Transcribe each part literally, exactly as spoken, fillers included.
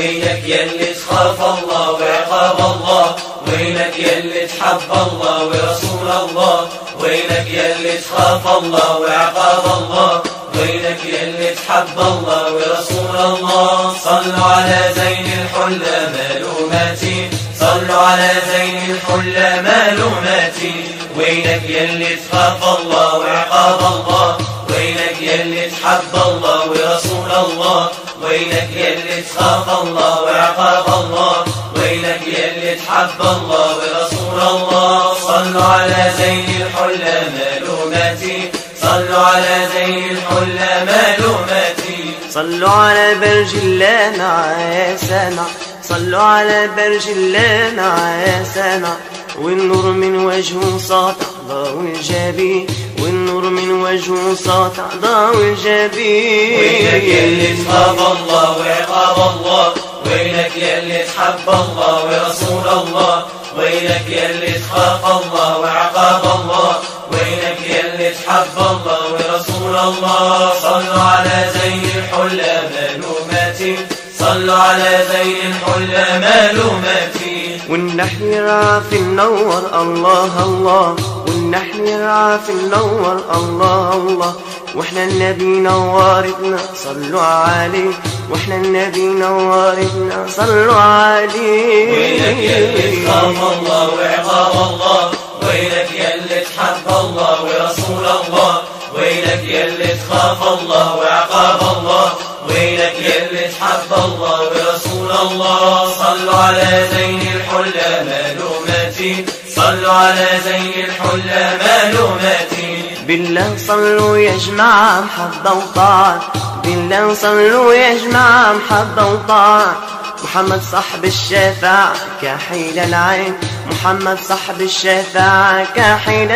وينك يلي تخاف الله وعقاب الله، وينك يلي تحب الله ورسول الله، وينك يلي تخاف الله وعقاب الله، وينك يلي تحب الله ورسول الله. صلوا على زين الحلة معلوماتي، صلوا على زين الحلة معلوماتي. وينك يلي تخاف الله وعقاب الله، وينك يلي تحب الله ورسول الله، وينك يلي تخاف الله وعقاب الله، وينك يلي تحب الله ورسول الله. صلوا على زين الحلة معلوماتي، صلوا على زين الحلة معلوماتي. صلوا على برج الله معايا سمع، صلوا على برج الله معايا سمع. والنور من وجهه ساطع ضوء الجبين، والنور من وجهه ساطع ضوء الجبين. وينك يلي تخاف الله وعقاب الله، وينك يلي تحب الله ورسول الله، وينك يلي تخاف الله وعقاب الله، وينك يلي تحب الله ورسول الله. صلوا على زين الحلة معلوماتي، صلوا على زين الحلة معلوماتي. والنحل يرعى في النور الله الله، والنحل يرعى في النور الله الله. واحنا النبي نورتنا صلوا عليه، واحنا النبي نورتنا صلوا عليه. وينك يلي تخاف الله وعقاب الله، وينك يلي تحب الله ورسول الله، وينك يلي تخاف الله وعقاب الله، وينك يلي تحب الله ورسول الله. صلوا على زين الحلة معلوماتي، صلوا على زين الحلة معلوماتي. بالله صلوا يا جماعة محبة وطاعة، بالله صلوا يا جماعة محبة وطاعة. محمد صاحب الشفاعة كحيل العين، محمد صاحب الشفاعة كحيل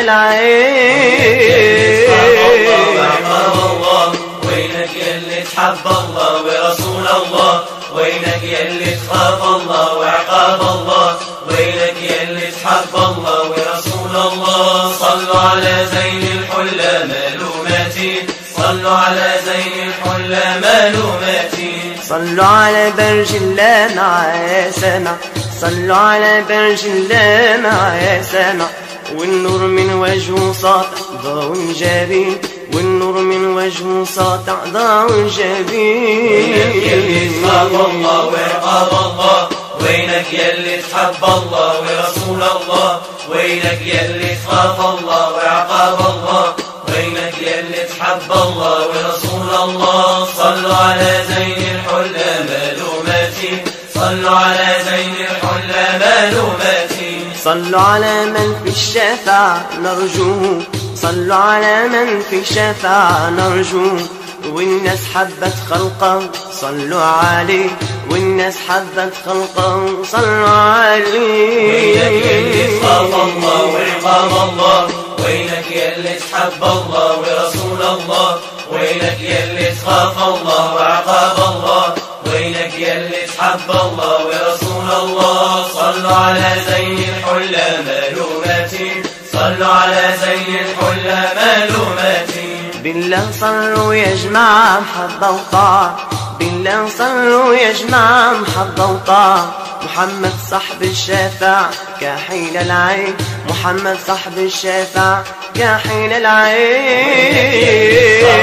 العين. وينك يلي تحب الله ورسول الله، وينك يلي تخاف الله وعقاب الله، وينك يلي تحب الله ورسول الله. صلوا على زين الحلة معلوماتي، صلوا على زين الحلة معلوماتي. صلوا على برج الله معايا سمع، صلوا على برج الله معايا سمع. والنور من وجهه ساطع ضوء الجبين، والنور من وجهه ساطع ضوء الجبين. وينك يلي تخاف الله وعقاب الله، وينك يلي تحب الله ورسول الله، وينك يلي تخاف الله وعقاب الله، وينك يلي تحب الله ورسول الله. صلوا على زين الحلة معلوماتي، صلوا على زين الحلة معلوماتي. صلوا على من في الشفاعة نرجوه، صلوا على من في الشفاعة نرجوه. والناس حبت خلقه صلوا عليه، والناس حبت خلقه صلوا عليه. وينك يلي تخاف الله وعقاب الله، وينك يلي تحب الله ورسول الله، وينك يلي تخاف الله وعقاب الله، وينك يلي تحب الله ورسول الله. صلوا على زين الحلة معلوماتي، صلوا على زين الحلة معلوماتي. بالله صلوا يا جماعة محبة وطاعة، بالله صلوا يا جماعة محبة وطاعة. محمد صاحب الشفاعة كحيل العين، محمد صاحب الشفاعة كحيل العين.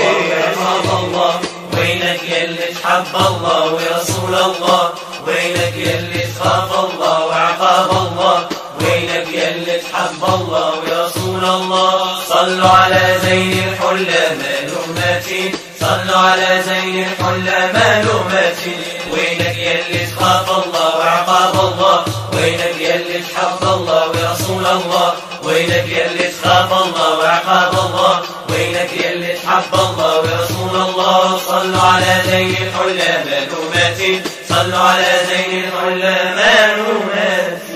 وينك يلي تحب الله ورسول الله، وينك يلي تخاف الله وعقاب الله، وينك يلي تحب الله ورسول الله. صلوا على زين الحلة معلوماتي، صلوا على زين الحلة معلوماتي. وينك يلي تخاف الله وعقاب الله، وينك يلي تحب الله ورسول الله، وينك يلي تخاف الله وعقاب الله، وينك يلي تحب الله ورسول الله. صلوا على زين الحلة معلوماتي، صلوا على زين الحلة معلوماتي.